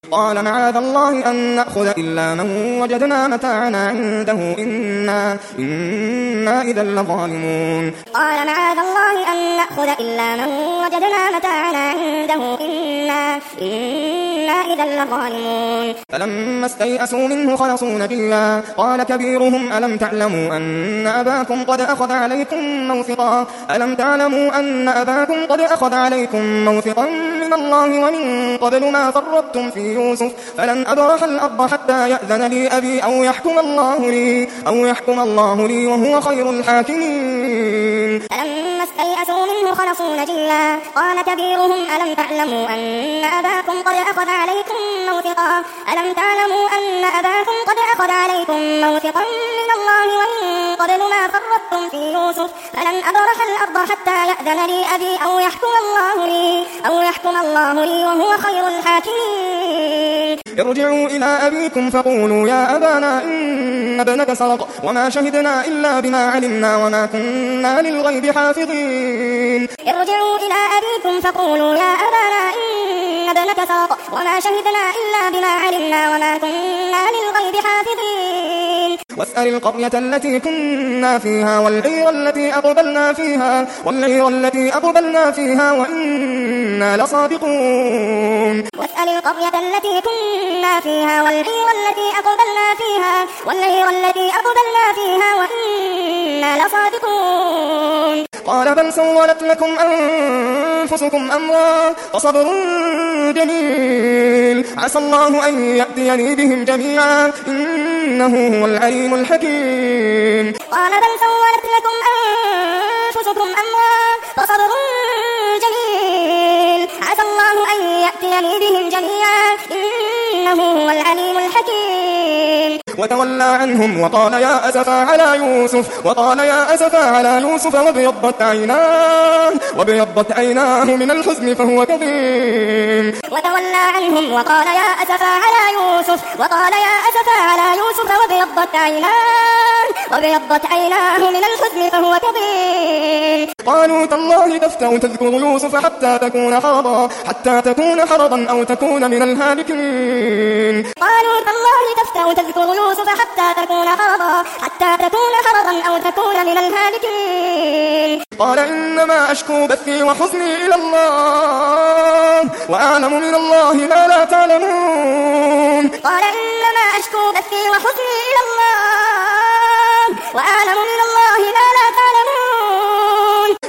قال معاذ الله أن نأخذ إلا من وجدنا متاعنا عنده إنا إذا لظالمون. قال معاذ الله أن نأخذ إلا من وجدنا متاعنا عنده إنا إذا لظالمون. فلما استيئسوا منه خلصوا نجيا قال كبيرهم ألم تعلموا أن أباكم قد أخذ عليكم موثقا من الله ومن قبل ما فرطتم في يوسف فلن أبرح الأرض حتى يأذن لي أبي أو يحكم الله لي وهو خير الحاكمين. فلما استيئسوا منه خلصوا نجيا قال كبيرهم ألم تعلموا أن أباكم قد أخذ عليكم موثقا من الله ومن قبل ما فرطتم في يوسف فلن أبرح الأرض حتى يأذن لي أبي أو يحكم الله لي وهو خير الحاكمين. ارجعوا إلى أبيكم فقولوا يا أبانا إن ابنك سرق وما شهدنا إلا بما علمنا وما كنا للغيب حافظين. ارجعوا إلى أبيكم فقولوا يا أبانا إن ابنك سرق وما شهدنا إلا بما علمنا وما كنا للغيب حافظين. واسأل القرية التي كنا فيها والعير التي أقبلنا فيها وإنا لصادقون. واسأل القرية التي كنا فيها والعير التي أقبلنا فيها وإنا لصادقون. قال بل سولت لكم أنفسكم أمرا فصبر جميل عسى الله أن يأتيني بهم جميعا إنه هو العليم الحكيم. قال بل سولت لكم أنفسكم أمرا فصبر جميل عسى الله أن يأتيني بهم جميعا إنه هو العليم الحكيم. وتولى عنهم وقال يا أسفا على يوسف وابيضت عيناه من الحزن فهو كظيم. وتولى عنهم وقال يا أسفا على يوسف وابيضت عيناه من الحزن فهو كظيم. قالوا تالله تفتأ تذكر يوسف حتى تكون حرضا أو تكون من الهالكين. قالوا تالله تفتأ تذكر يوسف حتى تكون حرضا أو تكون من الهالكين. قال إنما أشكو بثي وحزني إلى الله وأعلم من الله ما لا تعلمون. قال إنما أشكو بثي وحزني إلى الله وأعلم